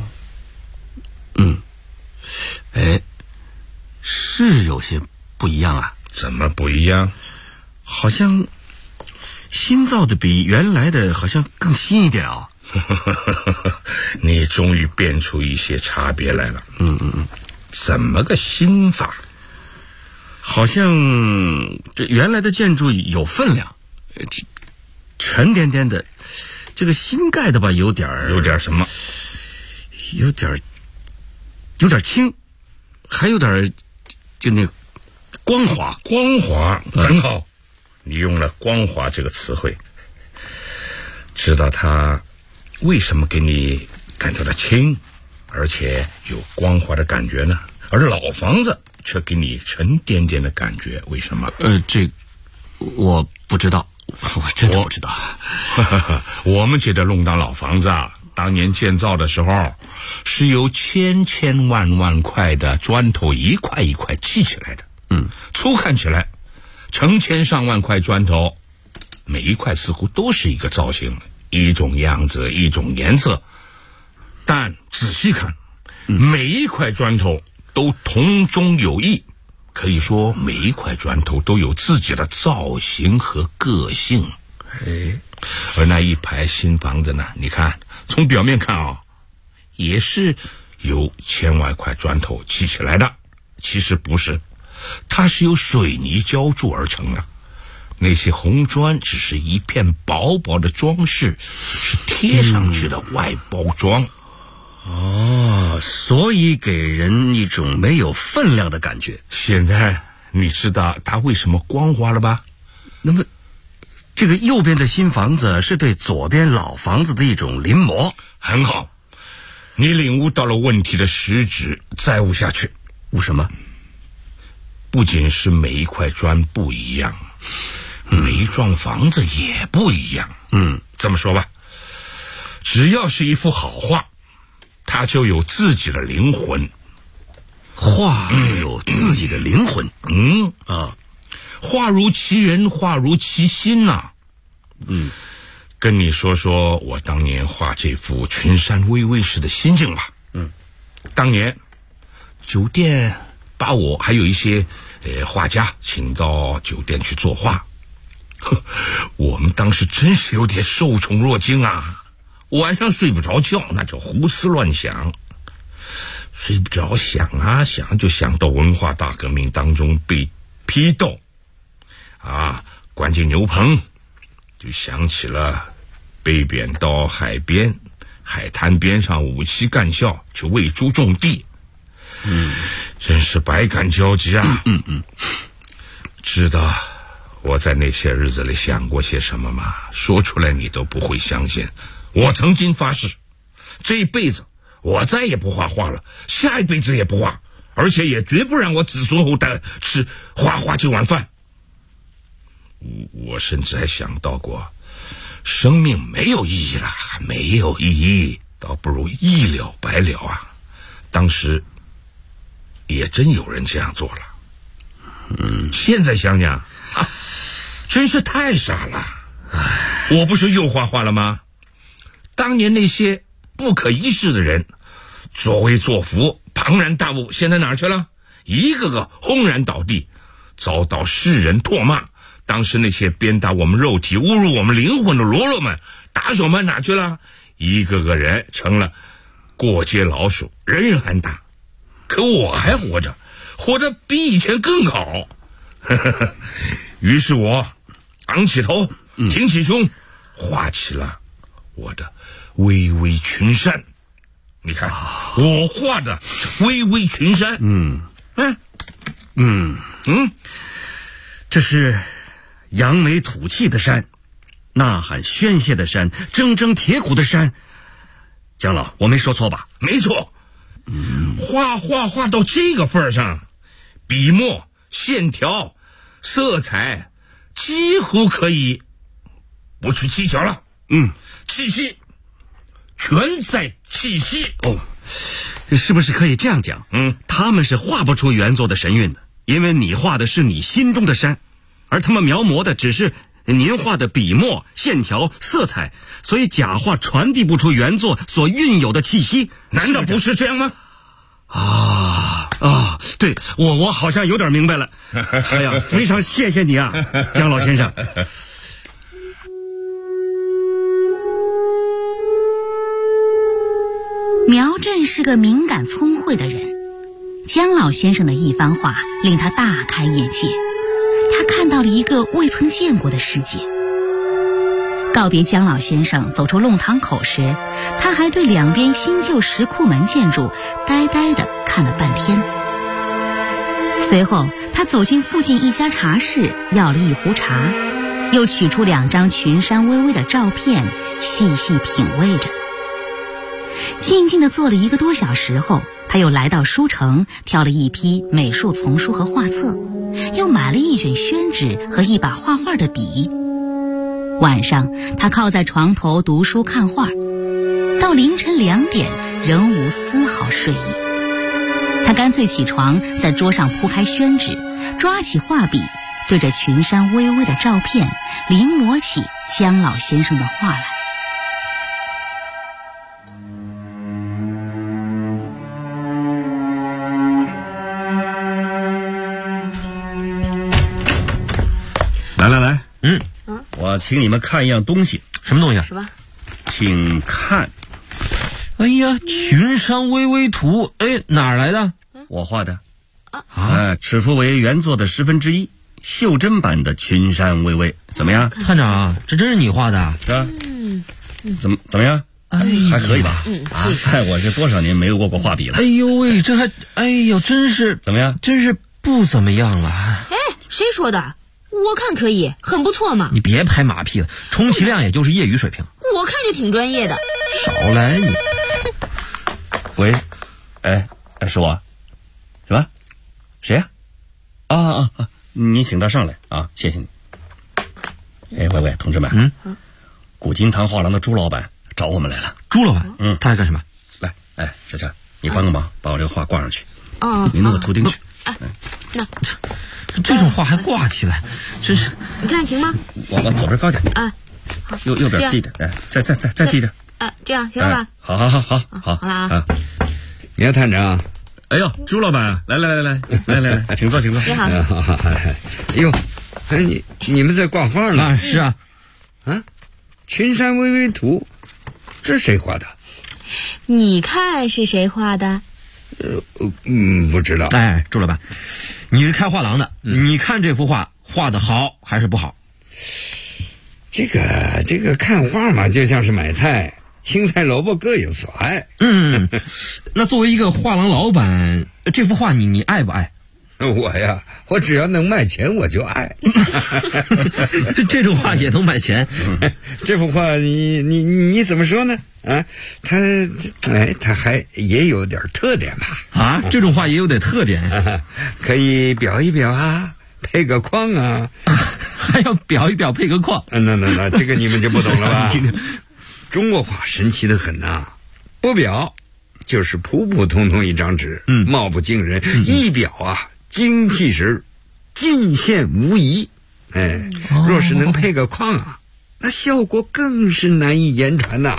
S16: 是有些不一样啊。
S17: 怎么不一样？
S16: 好像新造的比原来的好像更新一点啊。
S17: 你终于辨出一些差别来了。怎么个新法？
S16: 好像这原来的建筑有分量，沉甸甸的，这个新盖的吧，有点
S17: 什么？
S16: 有点轻，还有点就那个光滑。
S17: 很好，你用了光滑这个词汇。知道它为什么给你感觉到轻，而且有光滑的感觉呢？而老房子却给你沉甸甸的感觉，为什么？
S16: 这我不知道，我真的不知道。
S17: 我们这的弄堂老房子啊，当年建造的时候是由千万块的砖头一块一块砌起来的。粗看起来成千上万块砖头，每一块似乎都是一个造型，一种样子，一种颜色，但仔细看，每一块砖头都同中有异，可以说每一块砖头都有自己的造型和个性。而那一排新房子呢，你看从表面看啊，也是由千万块砖头砌起来的，其实不是，它是由水泥浇筑而成的。那些红砖只是一片薄薄的装饰，是贴上去的外包装。
S16: 所以给人一种没有分量的感觉。
S17: 现在你知道它为什么光滑了吧？
S16: 那么这个右边的新房子是对左边老房子的一种临摹。
S17: 很好，你领悟到了问题的实质，再悟下去。
S16: 悟什么？
S17: 不仅是每一块砖不一样，每一幢房子也不一样。这么说吧，只要是一幅好画，它就有自己的灵魂。
S16: 画有自己的灵魂。
S17: 画如其人，画如其心呐。跟你说说我当年画这幅群山巍巍时的心境吧。当年酒店把我还有一些画家请到酒店去作画，我们当时真是有点受宠若惊啊！晚上睡不着觉，那就胡思乱想，睡不着，想啊想，就想到文化大革命当中被批斗啊，关进牛棚，就想起了被贬到海边海滩边上武器干校去喂猪种地。真是百感交集啊。知道我在那些日子里想过些什么吗？说出来你都不会相信。我曾经发誓，这一辈子我再也不画画了，下一辈子也不画，而且也绝不让我子孙后代吃画这碗饭。我甚至还想到过，生命没有意义了，没有意义，倒不如一了百了啊。当时也真有人这样做了。现在想想啊，真是太傻了。我不是又画画了吗？当年那些不可一世的人，作威作福，庞然大物，现在哪儿去了？一个个轰然倒地，遭到世人唾骂。当时那些鞭打我们肉体、侮辱我们灵魂的喽啰们、打手们哪去了？一个个人成了过街老鼠，人人喊打。可我还活着，活得比以前更好。于是我昂起头，挺起胸，画起了我的巍巍群山。你看，我画的是巍巍群山。
S16: 这是扬眉吐气的山， 呐喊宣泄的山，铮铮铁骨的山。姜老，我没说错吧？
S17: 没错。画到这个份上，笔墨、线条、色彩几乎可以不去计较了。气息全在气息。
S16: 是不是可以这样讲？他们是画不出原作的神韵的，因为你画的是你心中的山，而他们描摹的只是您画的笔墨、线条、色彩，所以假画传递不出原作所蕴有的气息。
S17: 难道不是这样吗？
S16: 对，我好像有点明白了。哎呀，非常谢谢你啊，姜老先生。
S15: 苗震是个敏感聪慧的人，姜老先生的一番话令他大开眼界，他看到了一个未曾见过的世界。告别姜老先生走出弄堂口时，他还对两边新旧石库门建筑呆呆地看了半天。随后他走进附近一家茶室，要了一壶茶，又取出2张群山巍巍的照片，细细品味着。静静地坐了1个多小时后，他又来到书城，挑了一批美术丛书和画册，又买了一卷宣纸和一把画画的笔。晚上他靠在床头读书看画，到凌晨2点仍无丝毫睡意。他干脆起床，在桌上铺开宣纸，抓起画笔，对着群山巍巍的照片临摹起姜老先生的画来。
S16: 来，我请你们看一样东西。
S9: 什么东西啊？
S6: 什么？
S16: 请看。
S9: 哎呀，群山巍巍图，哪儿来的？
S16: 我画的。尺幅为原作的1/10，袖珍版的群山巍巍，怎么样？
S9: 探长，这真是你画的？
S16: 是啊。怎么样？还可以吧？看我是多少年没有握过画笔了。
S9: 哎呦喂，这还，哎呦，真是
S16: 怎么样？
S9: 真是不怎么样了。
S18: 谁说的？我看可以，很不错嘛。
S9: 你别拍马屁了，充其量也就是业余水平。
S18: 我看就挺专业的。
S9: 少来你。
S16: 喂，是我，什么？谁呀？你请他上来啊，谢谢你。喂，同志们，古今堂画廊的朱老板找我们来了。
S9: 朱老板，他来干什么？
S16: 来，小强，你帮个忙，把我这个画挂上去。
S18: 你
S16: 弄个图钉去。
S18: 那
S9: 这种画还挂起来，真是。
S18: 你看行吗？
S16: 往左边高点。
S18: 好，
S16: 右边低点，再低点。
S18: 这样行了吧？
S16: 好
S18: 了啊。
S19: 苗探长。
S16: 哎呦，朱老板，来，请坐。
S18: 你好。
S19: 哎呦，你们在挂画呢？
S9: 是啊。
S19: 群山巍巍图，这谁画的？
S18: 你看是谁画的？
S19: 不知道。
S9: 朱老板，你是开画廊的，你看这幅画画的好还是不好？
S19: 这个看画嘛，就像是买菜，青菜萝卜各有所爱。
S9: 那作为一个画廊老板，这幅画你爱不爱？
S19: 我只要能卖钱我就爱。
S9: 这种画也能卖钱？
S19: 这幅画你怎么说呢？它还也有点特点吧？
S9: 这种画也有点特点，
S19: 可以裱一裱啊，配个框啊。
S9: 还要裱一裱配个框？
S19: 那这个你们就不懂了吧？中国画神奇的很呐，不裱就是普普通通一张纸，貌不惊人；一裱啊，精气神尽现无疑。若是能配个框啊，那效果更是难以言传呐。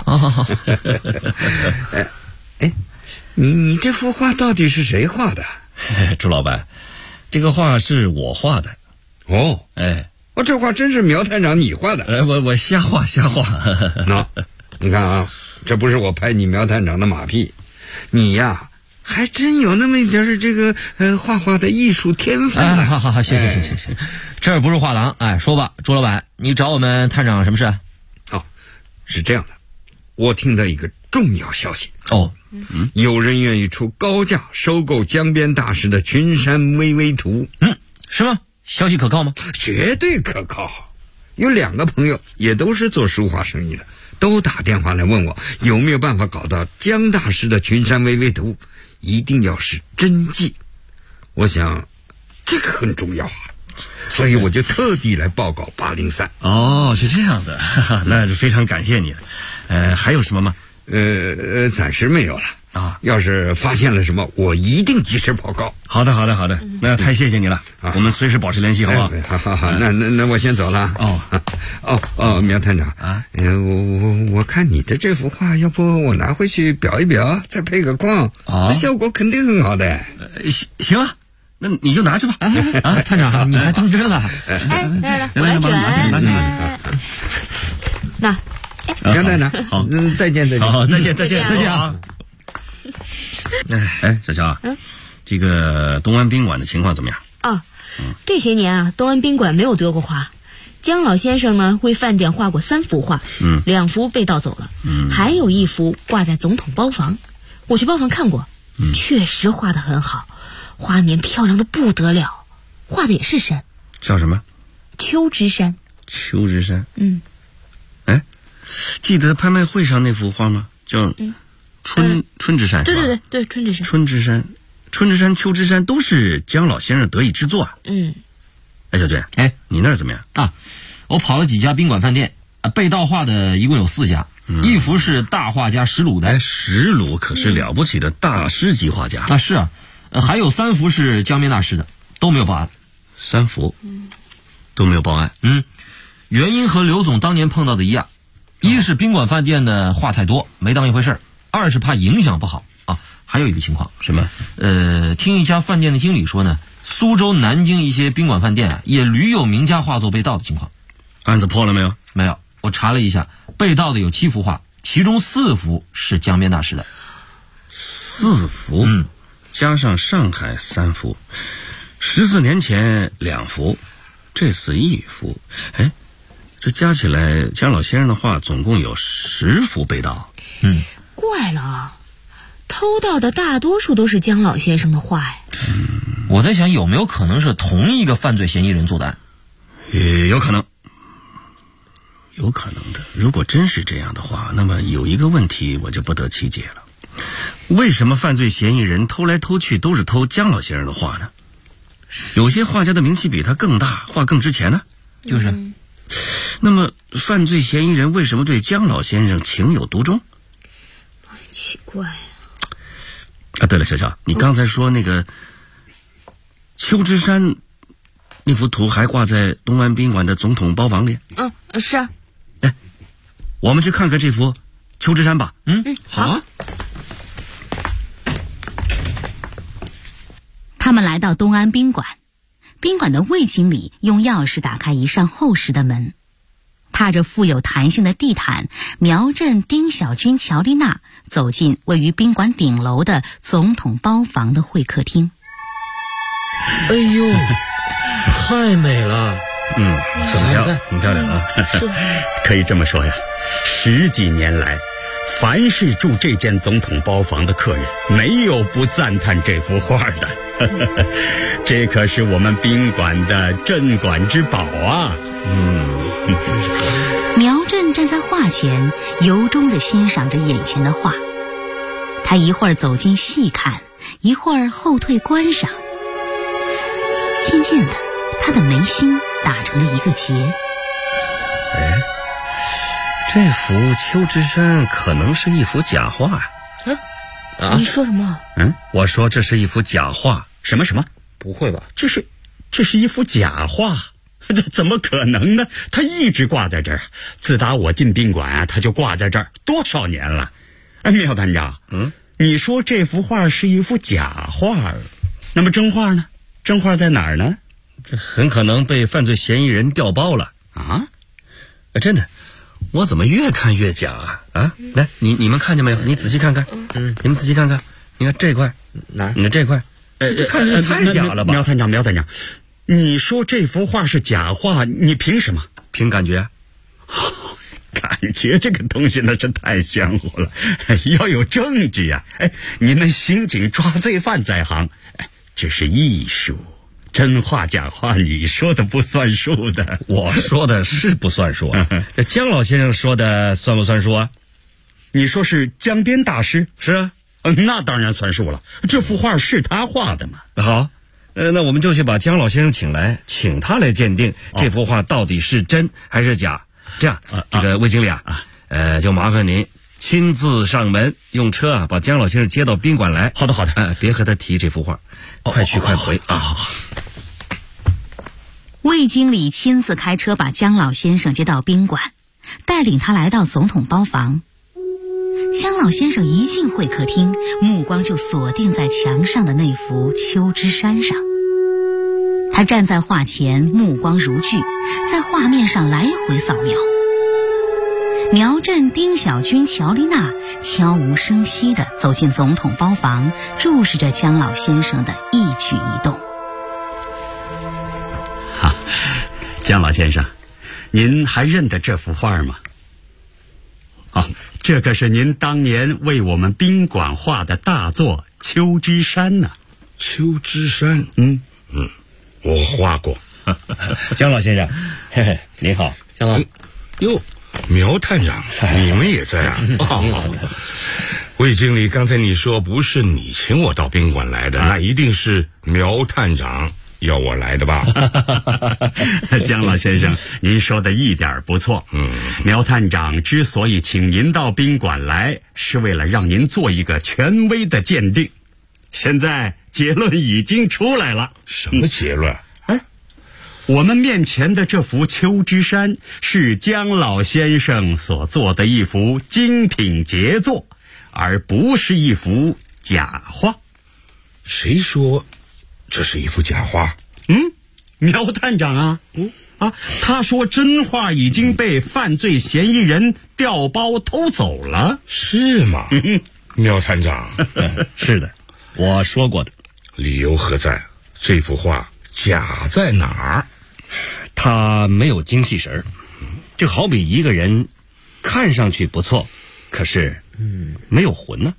S19: 你这幅画到底是谁画的？
S16: 朱老板，这个画是我画的。
S19: 这画真是苗探长你画的？
S16: 我瞎画。
S19: 你看啊，这不是我拍你苗探长的马屁，你呀还真有那么一点这个画画的艺术天分。
S9: 好，行，这儿不是画廊。说吧，朱老板，你找我们探长什么事？
S19: 是这样的，我听到一个重要消息。有人愿意出高价收购江边大师的群山巍巍图。
S9: 是吗？消息可靠吗？
S19: 绝对可靠。 有2个朋友也都是做书画生意的，都打电话来问我有没有办法搞到江大师的群山微微图，一定要是真迹。我想这个很重要啊，所以我就特地来报告803。
S16: 哦，是这样的，那就非常感谢你了。还有什么吗？
S19: 暂时没有了啊。要是发现了什么，我一定及时报告。
S16: 好的，那太谢谢你了，我们随时保持联系，好不好？
S19: 好，那我先走了。苗探长啊，我看你的这幅画，要不我拿回去裱一裱，再配个框，效果肯定很好的。
S16: 行啊。那你就拿去吧。
S20: 探长，你还当真了？
S18: 来，我来卷。那，
S19: 杨探长，好，再见。
S16: 好，再见啊！小乔啊，这个东安宾馆的情况怎么样？
S18: 这些年啊，东安宾馆没有得过花。姜老先生呢，为饭店画过3幅画，2幅被盗走了，还有1幅挂在总统包房。我去包房看过，确实画得很好。画面漂亮的不得了，画的也是山，
S16: 叫什么？
S18: 秋之山。
S16: 秋之山。记得拍卖会上那幅画吗？叫春之山。
S18: 对，春之山。
S16: 春之山、秋之山都是姜老先生得意之作啊。小娟，你那儿怎么样
S20: 啊？我跑了几家宾馆饭店，被盗画的一共有4家。1幅是大画家石鲁的。
S16: 石鲁可是了不起的大师级画家。
S20: 是啊。还有3幅是江边大师的，都没有报案。
S16: 3幅都没有报案。
S20: 原因和刘总当年碰到的一样，一是宾馆饭店的话太多，没当一回事；2是怕影响不好啊。还有一个情况，
S16: 什么？
S20: 听一家饭店的经理说呢，苏州、南京一些宾馆饭店也屡有名家画作被盗的情况。
S16: 案子破了没有？
S20: 没有，我查了一下，被盗的有7幅画，其中4幅是江边大师的。
S16: 4幅？加上上海3幅，14年前2幅，这次1幅。这加起来姜老先生的画总共有10幅被盗。
S18: 怪了，偷盗的大多数都是姜老先生的画呀。
S20: 我在想有没有可能是同一个犯罪嫌疑人做的案？
S16: 有可能的。如果真是这样的话，那么有一个问题我就不得其解了。为什么犯罪嫌疑人偷来偷去都是偷姜老先生的画呢？有些画家的名气比他更大，画更值钱呢？
S20: 就是。
S16: 那么犯罪嫌疑人为什么对姜老先生情有独钟？
S18: 奇怪
S16: 对了，小乔，你刚才说那个秋之山那幅图还挂在东安宾馆的总统包房里？
S18: 是啊。
S16: 我们去看看这幅秋之山吧。
S20: 好啊。
S15: 他们来到东安宾馆，宾馆的魏经理用钥匙打开一扇厚实的门，踏着富有弹性的地毯，苗振、丁小军、乔丽娜走进位于宾馆顶楼的总统包房的会客厅。
S20: 哎呦，太美了！
S16: 很漂亮啊！
S21: 可以这么说呀，10几年来，凡是住这间总统包房的客人，没有不赞叹这幅画的。这可是我们宾馆的镇馆之宝啊！
S15: 苗振站在画前，由衷地欣赏着眼前的画。他一会儿走近细看，一会儿后退观赏。渐渐的，他的眉心打成了一个结。
S16: 这幅秋之山可能是一幅假画。
S18: 你说什么？
S16: 我说这是一幅假画。
S21: 什么？
S20: 不会吧？
S21: 这是一幅假画？怎么可能呢？它一直挂在这儿，自打我进宾馆啊，它就挂在这儿多少年了。苗探长，你说这幅画是一幅假画，那么真画呢？真画在哪儿呢？
S16: 这很可能被犯罪嫌疑人调包了
S21: 啊！
S16: 真的，我怎么越看越假啊？来，你们看见没有？你仔细看看，你们仔细看看，你看这块
S20: 哪儿？
S16: 你看这块，这看着太假了吧？
S21: 苗探长，你说这幅画是假画，你凭什么？
S16: 凭感觉。
S21: 感觉这个东西那是太玄乎了，要有证据啊！你们刑警抓罪犯在行，这是艺术， 真话假话你说的不算数的。
S16: 我说的是不算数啊，这姜老先生说的算不算数啊？
S21: 你说是江边大师？
S16: 是啊，
S21: 那当然算数了，这幅画是他画的嘛。
S16: 好，那我们就去把姜老先生请来，请他来鉴定这幅画到底是真还是假。这样，这个魏经理就麻烦您亲自上门，用车把姜老先生接到宾馆来。
S21: 好的好的，
S16: 别和他提这幅画，快去快回啊。
S15: 魏经理亲自开车把姜老先生接到宾馆，带领他来到总统包房。姜老先生一进会客厅，目光就锁定在墙上的那幅秋之山上。他站在画前，目光如炬，在画面上来回扫描。苗振、丁小军、乔丽娜悄无声息地走进总统包房，注视着姜老先生的一举一动。
S21: 姜老先生，您还认得这幅画吗？这可是您当年为我们宾馆画的大作《秋之山》呢。
S17: 秋之山，我画过。
S16: 姜老先生，嘿嘿，你好，姜老。
S17: 哟，苗探长，你们也在啊？魏经理，刚才你说不是你请我到宾馆来的，那一定是苗探长要我来的吧？
S21: 姜老先生，您说的一点不错。苗探长之所以请您到宾馆来，是为了让您做一个权威的鉴定。现在结论已经出来了。
S17: 什么结论？
S21: 我们面前的这幅秋之山是姜老先生所做的一幅精品杰作，而不是一幅假画。
S17: 谁说这是一幅假画？
S21: 苗探长他说真画已经被犯罪嫌疑人调包偷走了。
S17: 是吗？苗探长，
S16: 是的，我说过的。
S17: 理由何在？这幅画假在哪儿？
S16: 他没有精气神儿，就好比一个人看上去不错，可是没有魂呢。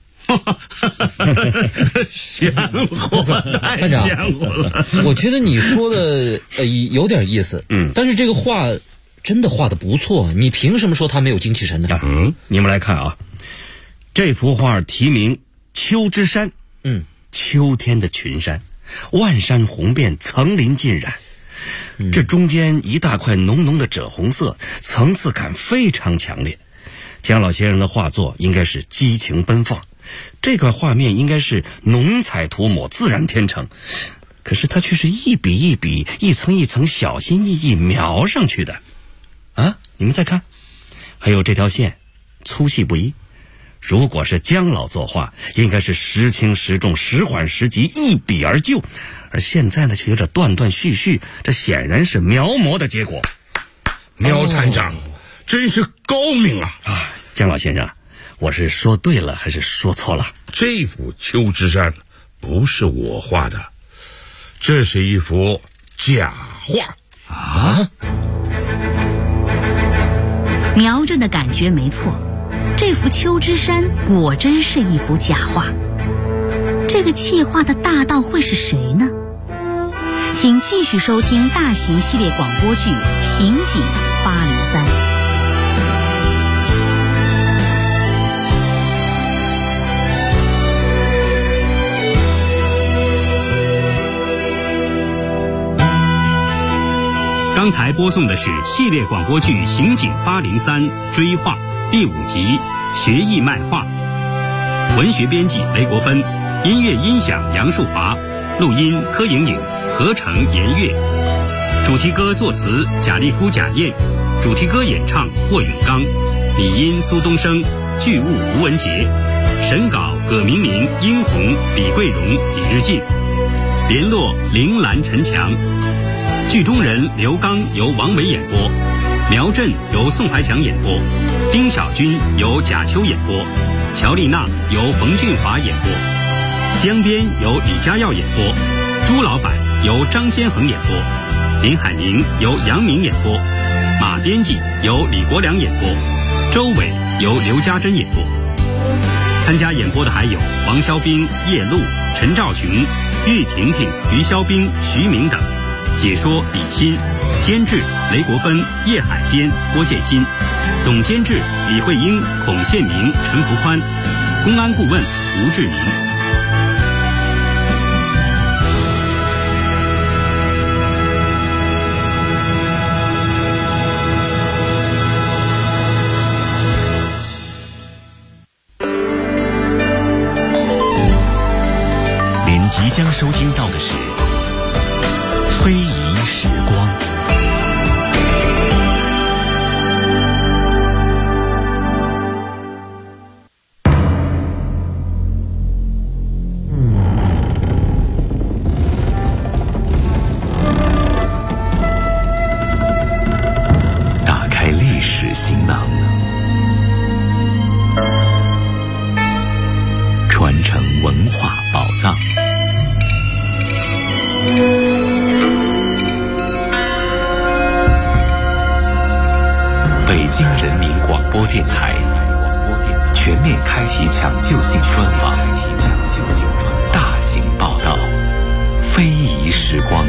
S21: 玄乎，太玄乎了。
S20: 我觉得你说的有点意思，但是这个画真的画得不错，你凭什么说他没有精气神呢？
S16: 你们来看啊，这幅画题名《秋之山》，秋天的群山，万山红遍，层林尽染。这中间一大块浓浓的赭红色，层次感非常强烈。姜老先生的画作应该是激情奔放，这块画面应该是浓彩涂抹，自然天成，可是它却是一笔一笔，一层一层小心翼翼描上去的。你们再看，还有这条线粗细不一，如果是姜老作画，应该是时轻时重，时缓时急，一笔而就，而现在呢却有点断断续续，这显然是描摹的结果。
S17: 苗探长真是高明啊！
S16: 姜老先生，我是说对了还是说错了？
S17: 这幅秋之山不是我画的，这是一幅假画。
S15: 苗振的感觉没错，这幅秋之山果真是一幅假画。这个气画的大盗会是谁呢？请继续收听大型系列广播剧《刑警803》。
S13: 刚才播送的是系列广播剧《刑警803追画》第5集学艺卖画，文学编辑雷国芬，音乐音响杨树华，录音柯莹莹，合成严月，主题歌作词贾立夫、贾燕，主题歌演唱霍永刚，拟音苏东升，剧务吴文杰，审稿葛明明、殷红、李桂荣、李日进，联络铃兰、陈强。剧中人刘刚由王维演播，苗振由宋怀强演播，丁小军由贾秋演播，乔丽娜由冯俊华演播，江边由李家耀演播，朱老板由张先恒演播，林海宁由杨明演播，马编辑由李国良演播，周伟由刘家珍演播。参加演播的还有王肖兵、叶璐、陈兆群、 岳婷婷、于肖兵、徐明等，解说李欣，监制雷国芬、叶海坚、郭建新，总监制李慧英、孔宪明、陈福宽，公安顾问吴志明。
S2: 您即将收听到的是《非遗时光》。打开历史行囊，传承文化宝藏。北京人民广播电台全面开启抢救性专访，大型报道，非遗时光。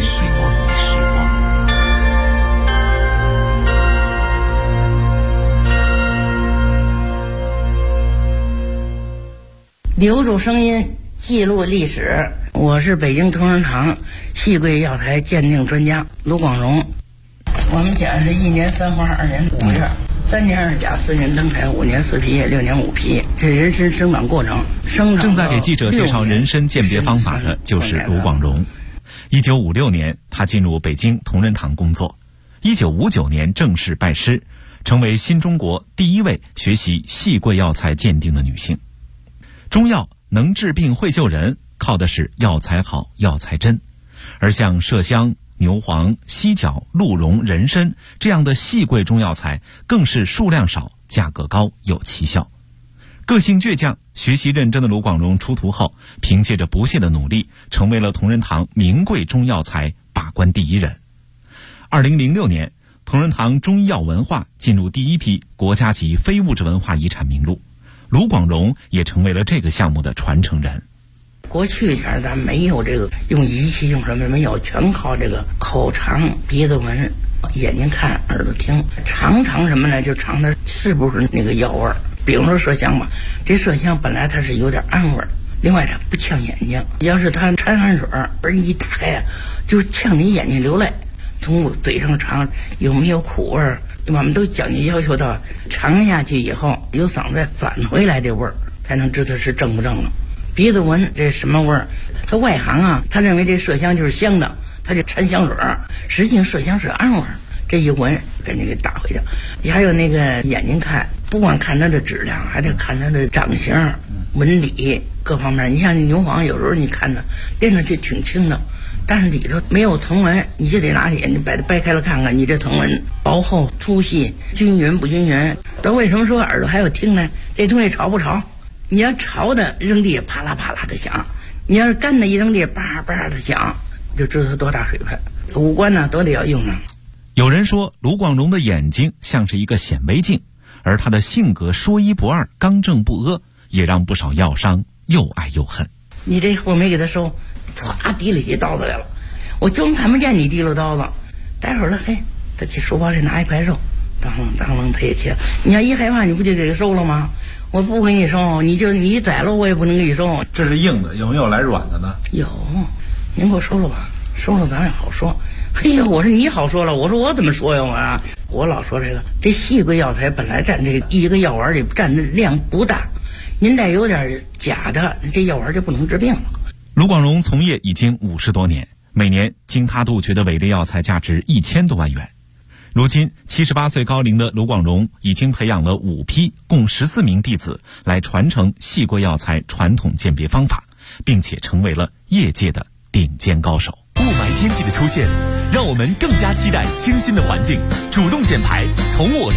S8: 留住声音，记录历史。我是北京同仁堂戏柜药材鉴定专家卢广荣。我们讲是1年3花2年5月，3年2甲4年登台5年4皮6年5皮，这人参生长过程。
S9: 正在给记者介绍人参鉴别方法的就是卢广荣。1956年，他进入北京同仁堂工作。1959年正式拜师，成为新中国第一位学习戏柜药材鉴定的女性。中药能治病会救人，靠的是药材好、药材真。而像麝香、牛黄、犀角、鹿茸、人参这样的细贵中药材，更是数量少、价格高、有奇效。个性倔强、学习认真的卢广荣出徒后，凭借着不懈的努力，成为了同仁堂名贵中药材把关第一人。2006年，同仁堂中医药文化进入第一批国家级非物质文化遗产名录，卢广荣也成为了这个项目的传承人。
S8: 过去前咱没有这个用仪器用什么没有，全靠这个口尝、鼻子闻、眼睛看、耳朵听，尝什么呢？就尝它是不是那个药味儿。比如说麝香吧，这麝香本来它是有点氨味儿，另外它不呛眼睛。要是它掺汗水儿一打开呀，就呛你眼睛流泪。从嘴上尝有没有苦味儿，我们都讲究要求到尝下去以后，由嗓子再返回来这味儿，才能知道是正不正了。鼻子闻这什么味儿？他外行啊，他认为这麝香就是香的，他就掺香水儿，实际上麝香是氨味儿。这一闻，赶紧给打回去。还有那个眼睛看，不光看它的质量，还得看它的长相、纹理各方面。你像牛黄，有时候你看它练上去挺轻的，但是里头没有藤纹，你就得拿眼睛把它掰开了看看，你这藤纹薄厚、粗细、均匀不均匀。这为什么说耳朵还有听呢？这东西潮不潮？你要潮的扔地啪啦啪啦的响，你要是干的一扔地叭叭的响，就知道它多大水分。五官呢都得要用上。
S9: 有人说卢广荣的眼睛像是一个显微镜，而他的性格说一不二、刚正不阿，也让不少药商又爱又恨。
S8: 你这货没给他收，唰提了起刀子来了，我就看不见你提溜刀子。待会儿了，嘿，他去书包里拿一块肉，当啷他也切。你要一害怕，你不就给他收了吗？我不给你收，你宰了我也不能给你收。
S10: 这是硬的，有没有来软的呢？
S8: 有，您给我收了吧，收了咱也好说。嘿呀，我说你好说了，我说我怎么说呀？我老说这细贵药材本来占这一个药丸里占的量不大，您再有点假的，这药丸就不能治病了。
S9: 卢广荣从业已经50多年，每年经他杜绝的伪劣药材价值1000多万元。如今78岁高龄的卢广荣已经培养了5批共14名弟子来传承细贵药材传统鉴别方法，并且成为了业界的顶尖高手。
S12: 雾霾天气的出现，让我们更加期待清新的环境，主动减排，从我做